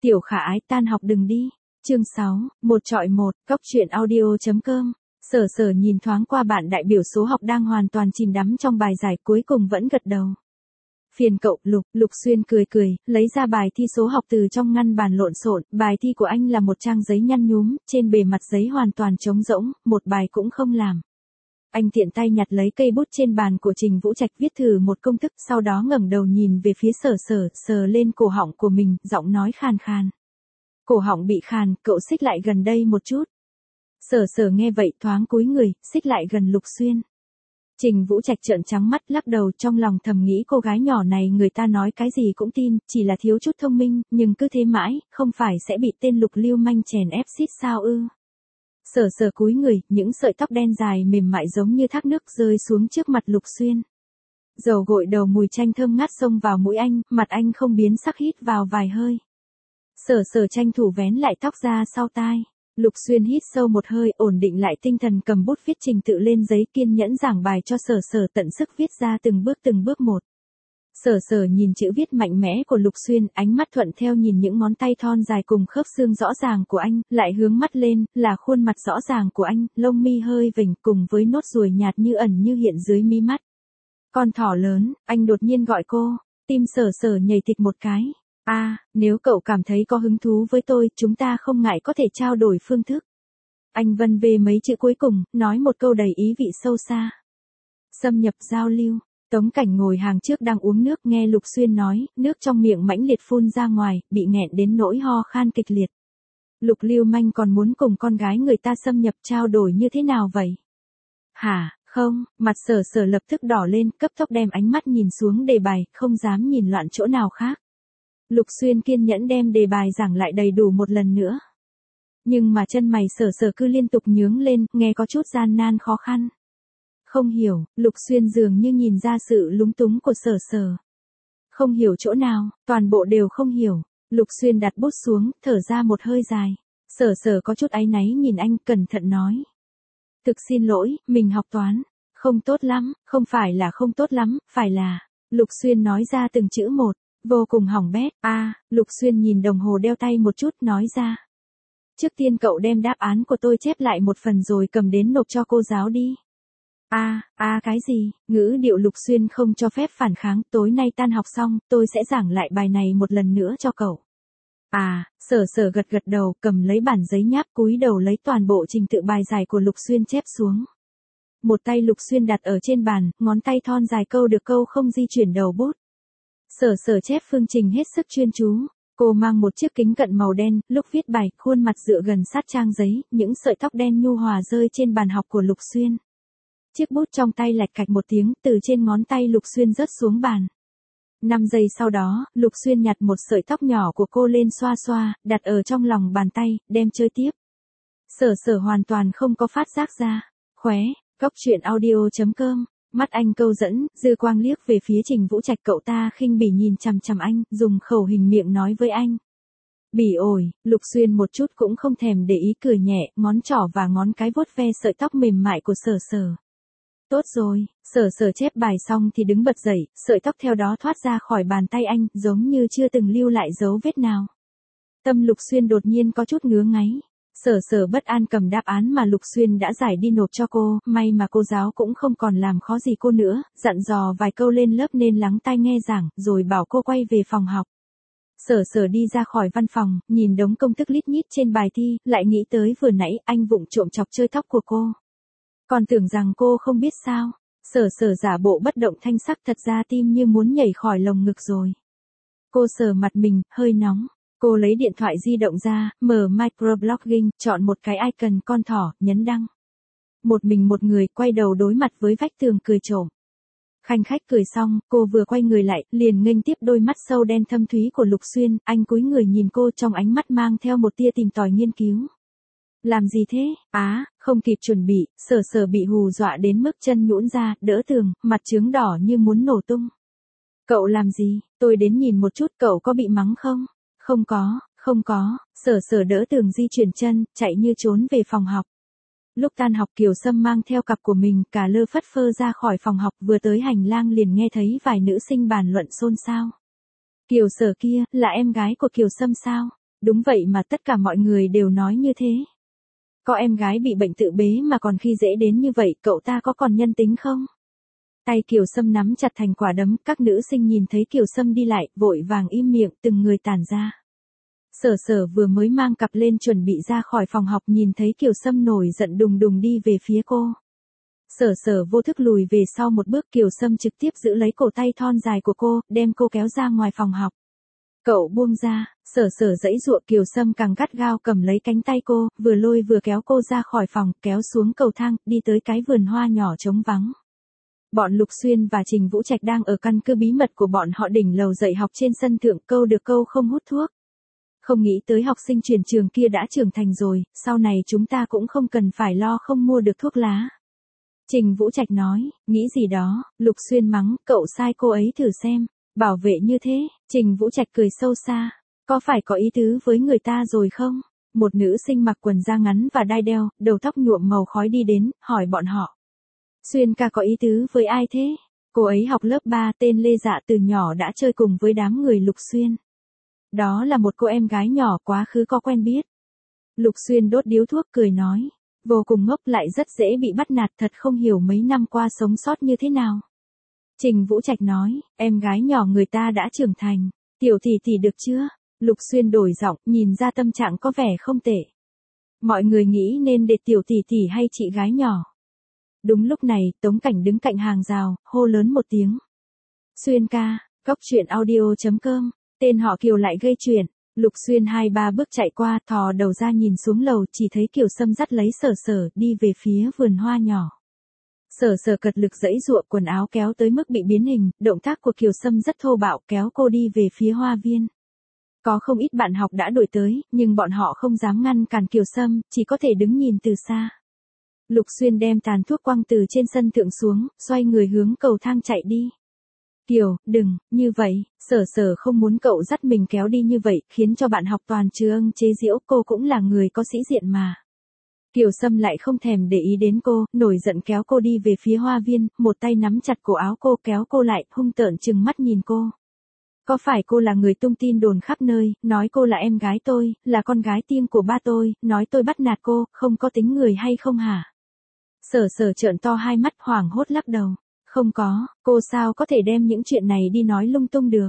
Tiểu Khả Ái tan học đừng đi. Chương 6, một trọi một, Cóc truyện audio.com. Sở Sở nhìn thoáng qua bạn đại biểu số học đang hoàn toàn chìm đắm trong bài giải, cuối cùng vẫn gật đầu. Phiền cậu, Lục Xuyên cười cười, lấy ra bài thi số học từ trong ngăn bàn lộn xộn. Bài thi của anh là một trang giấy nhăn nhúm, trên bề mặt giấy hoàn toàn trống rỗng, một bài cũng không làm. Anh tiện tay nhặt lấy cây bút trên bàn của Trình Vũ Trạch, viết thử một công thức, sau đó ngẩng đầu nhìn về phía Sở Sở, sờ lên cổ họng của mình, giọng nói khàn khàn. Cổ họng bị khàn, cậu xích lại gần đây một chút. Sở Sở nghe vậy thoáng cúi người, xích lại gần Lục Xuyên. Trình Vũ Trạch trợn trắng mắt, lắc đầu, trong lòng thầm nghĩ cô gái nhỏ này người ta nói cái gì cũng tin, chỉ là thiếu chút thông minh, nhưng cứ thế mãi, không phải sẽ bị tên Lục lưu manh chèn ép xít sao ư. Sở Sở cúi người, những sợi tóc đen dài mềm mại giống như thác nước rơi xuống trước mặt Lục Xuyên. Dầu gội đầu mùi chanh thơm ngát xông vào mũi anh, mặt anh không biến sắc, hít vào vài hơi. Sở Sở tranh thủ vén lại tóc ra sau tai. Lục Xuyên hít sâu một hơi, ổn định lại tinh thần, cầm bút viết trình tự lên giấy, kiên nhẫn giảng bài cho Sở Sở, tận sức viết ra từng bước một. Sở Sở nhìn chữ viết mạnh mẽ của Lục Xuyên, ánh mắt thuận theo nhìn những ngón tay thon dài cùng khớp xương rõ ràng của anh, lại hướng mắt lên, là khuôn mặt rõ ràng của anh, lông mi hơi vểnh cùng với nốt ruồi nhạt như ẩn như hiện dưới mi mắt. Con thỏ lớn, anh đột nhiên gọi cô, tim Sở Sở nhảy thịch một cái. Nếu cậu cảm thấy có hứng thú với tôi, chúng ta không ngại có thể trao đổi phương thức. Anh vân về mấy chữ cuối cùng, nói một câu đầy ý vị sâu xa. Xâm nhập giao lưu. Tống Cảnh ngồi hàng trước đang uống nước, nghe Lục Xuyên nói, nước trong miệng mãnh liệt phun ra ngoài, bị nghẹn đến nỗi ho khan kịch liệt. Lục lưu manh còn muốn cùng con gái người ta xâm nhập trao đổi như thế nào vậy? Hả, không, mặt Sở Sở lập tức đỏ lên, cấp tốc đem ánh mắt nhìn xuống đề bài, không dám nhìn loạn chỗ nào khác. Lục Xuyên kiên nhẫn đem đề bài giảng lại đầy đủ một lần nữa. Nhưng mà chân mày Sở Sở cứ liên tục nhướng lên, nghe có chút gian nan khó khăn. Không hiểu, Lục Xuyên dường như nhìn ra sự lúng túng của Sở Sở. Không hiểu chỗ nào, toàn bộ đều không hiểu. Lục Xuyên đặt bút xuống, thở ra một hơi dài. Sở Sở có chút áy náy nhìn anh, cẩn thận nói. Thực xin lỗi, mình học toán không tốt lắm, không phải là không tốt lắm, phải là. Lục Xuyên nói ra từng chữ một. Vô cùng hỏng bét. Lục Xuyên nhìn đồng hồ đeo tay một chút, nói ra. Trước tiên cậu đem đáp án của tôi chép lại một phần rồi cầm đến nộp cho cô giáo đi. Cái gì? Ngữ điệu Lục Xuyên không cho phép phản kháng, tối nay tan học xong, tôi sẽ giảng lại bài này một lần nữa cho cậu. Sở Sở gật đầu, cầm lấy bản giấy nháp, cúi đầu lấy toàn bộ trình tự bài giải của Lục Xuyên chép xuống. Một tay Lục Xuyên đặt ở trên bàn, ngón tay thon dài câu được câu không di chuyển đầu bút. Sở Sở chép phương trình hết sức chuyên chú. Cô mang một chiếc kính cận màu đen, lúc viết bài, khuôn mặt dựa gần sát trang giấy, những sợi tóc đen nhu hòa rơi trên bàn học của Lục Xuyên. Chiếc bút trong tay lạch cạch một tiếng, từ trên ngón tay Lục Xuyên rớt xuống bàn. 5 giây sau đó, Lục Xuyên nhặt một sợi tóc nhỏ của cô lên xoa xoa, đặt ở trong lòng bàn tay, đem chơi tiếp. Sở Sở hoàn toàn không có phát giác ra. Khóe, Cóc truyện audio.com. Mắt anh câu dẫn, dư quang liếc về phía Trình Vũ Trạch, cậu ta khinh bỉ nhìn chằm chằm anh, dùng khẩu hình miệng nói với anh. Bỉ ổi. Lục Xuyên một chút cũng không thèm để ý, cười nhẹ, ngón trỏ và ngón cái vuốt ve sợi tóc mềm mại của Sở Sở. Tốt rồi. Sở Sở chép bài xong thì đứng bật dậy, sợi tóc theo đó thoát ra khỏi bàn tay anh, giống như chưa từng lưu lại dấu vết nào. Tâm Lục Xuyên đột nhiên có chút ngứa ngáy. Sở Sở bất an cầm đáp án mà Lục Xuyên đã giải đi nộp cho cô, may mà cô giáo cũng không còn làm khó gì cô nữa, dặn dò vài câu lên lớp nên lắng tai nghe giảng, rồi bảo cô quay về phòng học. Sở Sở đi ra khỏi văn phòng, nhìn đống công thức lít nhít trên bài thi, lại nghĩ tới vừa nãy anh vụng trộm chọc chơi tóc của cô. Còn tưởng rằng cô không biết sao. Sở Sở giả bộ bất động thanh sắc, thật ra tim như muốn nhảy khỏi lồng ngực rồi. Cô sờ mặt mình, hơi nóng. Cô lấy điện thoại di động ra, mở microblogging, chọn một cái icon con thỏ, nhấn đăng. Một mình một người, quay đầu đối mặt với vách tường cười trộm. Khanh khách cười xong, cô vừa quay người lại, liền nghênh tiếp đôi mắt sâu đen thâm thúy của Lục Xuyên, anh cúi người nhìn cô, trong ánh mắt mang theo một tia tìm tòi nghiên cứu. Làm gì thế? Không kịp chuẩn bị, Sở Sở bị hù dọa đến mức chân nhũn ra, đỡ tường, mặt chướng đỏ như muốn nổ tung. Cậu làm gì? Tôi đến nhìn một chút, cậu có bị mắng không? Không có. Sở Sở đỡ tường di chuyển chân, chạy như trốn về phòng học. Lúc tan học Kiều Sâm mang theo cặp của mình, cả lơ phất phơ ra khỏi phòng học, vừa tới hành lang liền nghe thấy vài nữ sinh bàn luận xôn xao. Kiều Sở kia, là em gái của Kiều Sâm sao? Đúng vậy mà tất cả mọi người đều nói như thế. Có em gái bị bệnh tự bế mà còn khi dễ đến như vậy, cậu ta có còn nhân tính không? Tay Kiều Sâm nắm chặt thành quả đấm, các nữ sinh nhìn thấy Kiều Sâm đi lại, vội vàng im miệng, từng người tản ra. Sở Sở vừa mới mang cặp lên chuẩn bị ra khỏi phòng học, nhìn thấy Kiều Sâm nổi giận đùng đùng đi về phía cô. Sở Sở vô thức lùi về sau một bước, Kiều Sâm trực tiếp giữ lấy cổ tay thon dài của cô, đem cô kéo ra ngoài phòng học. Cậu buông ra, Sở Sở giãy giụa, Kiều Sâm càng gắt gao cầm lấy cánh tay cô, vừa lôi vừa kéo cô ra khỏi phòng, kéo xuống cầu thang, đi tới cái vườn hoa nhỏ trống vắng. Bọn Lục Xuyên và Trình Vũ Trạch đang ở căn cứ bí mật của bọn họ đỉnh lầu dạy học trên sân thượng, câu được câu không hút thuốc. Không nghĩ tới học sinh chuyển trường kia đã trưởng thành rồi, sau này chúng ta cũng không cần phải lo không mua được thuốc lá. Trình Vũ Trạch nói, nghĩ gì đó, Lục Xuyên mắng, cậu sai cô ấy thử xem, bảo vệ như thế, Trình Vũ Trạch cười sâu xa, có phải có ý tứ với người ta rồi không? Một nữ sinh mặc quần da ngắn và đai đeo, đầu tóc nhuộm màu khói đi đến, hỏi bọn họ. Xuyên ca có ý tứ với ai thế? Cô ấy học lớp 3, tên Lê Dạ, từ nhỏ đã chơi cùng với đám người Lục Xuyên. Đó là một cô em gái nhỏ, quá khứ có quen biết. Lục Xuyên đốt điếu thuốc cười nói, vô cùng ngốc, lại rất dễ bị bắt nạt, thật không hiểu mấy năm qua sống sót như thế nào. Trình Vũ Trạch nói, em gái nhỏ người ta đã trưởng thành, tiểu tỷ tỷ được chưa? Lục Xuyên đổi giọng, nhìn ra tâm trạng có vẻ không tệ. Mọi người nghĩ nên để tiểu tỷ tỷ hay chị gái nhỏ? Đúng lúc này, Tống Cảnh đứng cạnh hàng rào, hô lớn một tiếng. Xuyên ca, Cóc Truyện Audio.com, tên họ Kiều lại gây chuyện. Lục Xuyên 2-3 bước chạy qua, thò đầu ra nhìn xuống lầu, chỉ thấy Kiều Sâm dắt lấy Sở Sở, đi về phía vườn hoa nhỏ. Sở Sở cật lực giãy giụa, quần áo kéo tới mức bị biến hình, động tác của Kiều Sâm rất thô bạo, kéo cô đi về phía hoa viên. Có không ít bạn học đã đuổi tới, nhưng bọn họ không dám ngăn cản Kiều Sâm, chỉ có thể đứng nhìn từ xa. Lục Xuyên đem tàn thuốc quăng từ trên sân thượng xuống, xoay người hướng cầu thang chạy đi. Kiều, đừng, như vậy, Sở Sở không muốn cậu dắt mình kéo đi như vậy, khiến cho bạn học toàn trường chế giễu, cô cũng là người có sĩ diện mà. Kiều Sâm lại không thèm để ý đến cô, nổi giận kéo cô đi về phía hoa viên, một tay nắm chặt cổ áo cô, kéo cô lại, hung tợn trừng mắt nhìn cô. Có phải cô là người tung tin đồn khắp nơi, nói cô là em gái tôi, là con gái tiêng của ba tôi, nói tôi bắt nạt cô, không có tính người hay không hả? Sở Sở trợn to hai mắt, hoảng hốt lắc đầu. Không có, cô sao có thể đem những chuyện này đi nói lung tung được.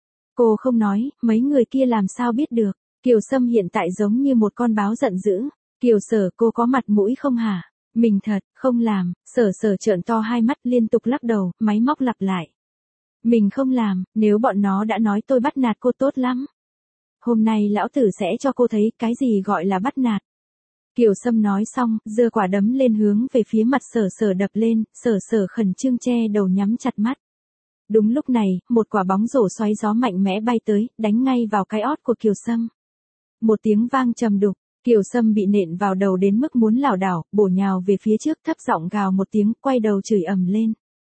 Cô không nói, mấy người kia làm sao biết được. Kiều Sâm hiện tại giống như một con báo giận dữ. Kiều Sở, cô có mặt mũi không hả? Mình thật, không làm. Sở Sở trợn to hai mắt liên tục lắc đầu, máy móc lặp lại. Mình không làm, nếu bọn nó đã nói tôi bắt nạt cô tốt lắm. Hôm nay lão tử sẽ cho cô thấy cái gì gọi là bắt nạt. Kiều Sâm nói xong, giơ quả đấm lên hướng về phía mặt Sở Sở đập lên, Sở Sở khẩn trương che đầu nhắm chặt mắt. Đúng lúc này, một quả bóng rổ xoáy gió mạnh mẽ bay tới, đánh ngay vào cái ót của Kiều Sâm. Một tiếng vang trầm đục, Kiều Sâm bị nện vào đầu đến mức muốn lảo đảo, bổ nhào về phía trước, thấp giọng gào một tiếng, quay đầu chửi ầm lên.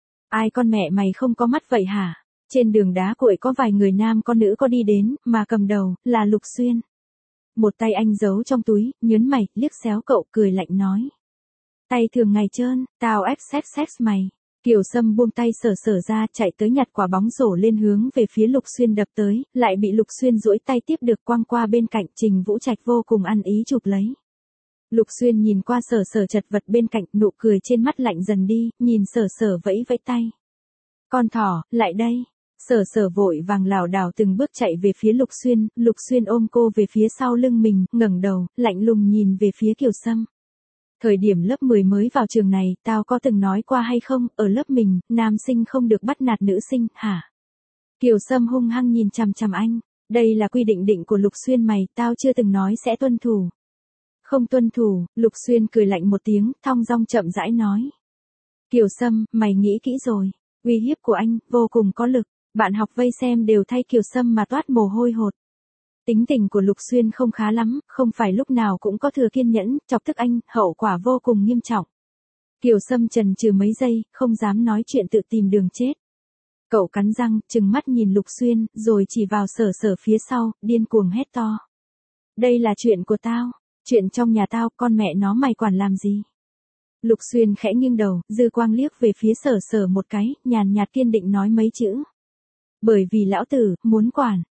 Ai con mẹ mày không có mắt vậy hả? Trên đường đá cội có vài người nam con nữ có đi đến, mà cầm đầu, là Lục Xuyên. Một tay anh giấu trong túi, nhớn mày, liếc xéo cậu, cười lạnh nói. Tay thường ngày trơn, tao ép xét mày. Kiều Sâm buông tay Sở Sở ra, chạy tới nhặt quả bóng rổ lên hướng về phía Lục Xuyên đập tới, lại bị Lục Xuyên duỗi tay tiếp được, quăng qua bên cạnh. Trình Vũ Trạch vô cùng ăn ý chụp lấy. Lục Xuyên nhìn qua Sở Sở chật vật bên cạnh, nụ cười trên mắt lạnh dần đi, nhìn Sở Sở vẫy vẫy tay. Con thỏ, lại đây. Sở Sở vội vàng lảo đảo từng bước chạy về phía Lục Xuyên ôm cô về phía sau lưng mình, ngẩng đầu, lạnh lùng nhìn về phía Kiều Sâm. Thời điểm lớp 10 mới vào trường này, tao có từng nói qua hay không, ở lớp mình, nam sinh không được bắt nạt nữ sinh, hả? Kiều Sâm hung hăng nhìn chằm chằm anh, đây là quy định của Lục Xuyên mày, tao chưa từng nói sẽ tuân thủ. Không tuân thủ, Lục Xuyên cười lạnh một tiếng, thong dong chậm rãi nói. Kiều Sâm, mày nghĩ kỹ rồi, uy hiếp của anh, vô cùng có lực. Bạn học vây xem đều thay Kiều Sâm mà toát mồ hôi hột. Tính tình của Lục Xuyên không khá lắm, không phải lúc nào cũng có thừa kiên nhẫn, chọc tức anh, hậu quả vô cùng nghiêm trọng. Kiều Sâm chần chừ mấy giây, không dám nói chuyện, tự tìm đường chết. Cậu cắn răng, trừng mắt nhìn Lục Xuyên, rồi chỉ vào Sở Sở phía sau, điên cuồng hét to. Đây là chuyện của tao, chuyện trong nhà tao, con mẹ nó mày quản làm gì? Lục Xuyên khẽ nghiêng đầu, dư quang liếc về phía Sở Sở một cái, nhàn nhạt kiên định nói mấy chữ. Bởi vì lão tử, muốn quản.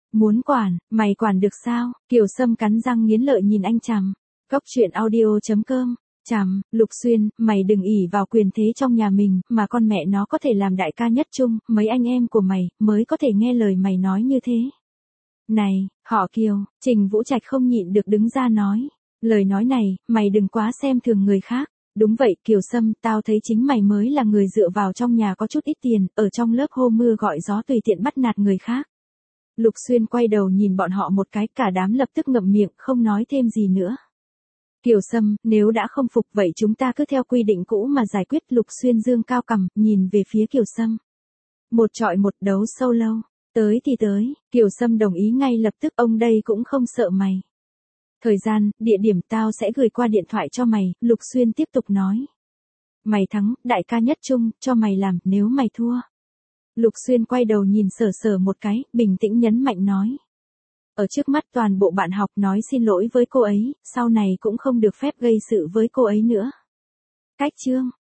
Muốn quản, mày quản được sao? Kiều Sâm cắn răng nghiến lợi nhìn anh chằm. Cốc truyện audio.com. Chằm, Lục Xuyên, mày đừng ỷ vào quyền thế trong nhà mình, mà con mẹ nó có thể làm đại ca nhất trung, mấy anh em của mày, mới có thể nghe lời mày nói như thế. Này, họ Kiều, Trình Vũ Trạch không nhịn được đứng ra nói. Lời nói này, mày đừng quá xem thường người khác. Đúng vậy, Kiều Sâm, tao thấy chính mày mới là người dựa vào trong nhà có chút ít tiền, ở trong lớp hô mưa gọi gió tùy tiện bắt nạt người khác. Lục Xuyên quay đầu nhìn bọn họ một cái, cả đám lập tức ngậm miệng, không nói thêm gì nữa. Kiều Sâm, nếu đã không phục vậy chúng ta cứ theo quy định cũ mà giải quyết. Lục Xuyên dương cao cằm, nhìn về phía Kiều Sâm. Một trọi một đấu solo. Tới thì tới, Kiều Sâm đồng ý ngay lập tức, ông đây cũng không sợ mày. Thời gian, địa điểm tao sẽ gửi qua điện thoại cho mày, Lục Xuyên tiếp tục nói. Mày thắng, đại ca nhất trung, cho mày làm, nếu mày thua. Lục Xuyên quay đầu nhìn Sở Sở một cái, bình tĩnh nhấn mạnh nói. Ở trước mắt toàn bộ bạn học nói xin lỗi với cô ấy, sau này cũng không được phép gây sự với cô ấy nữa. Cách chương.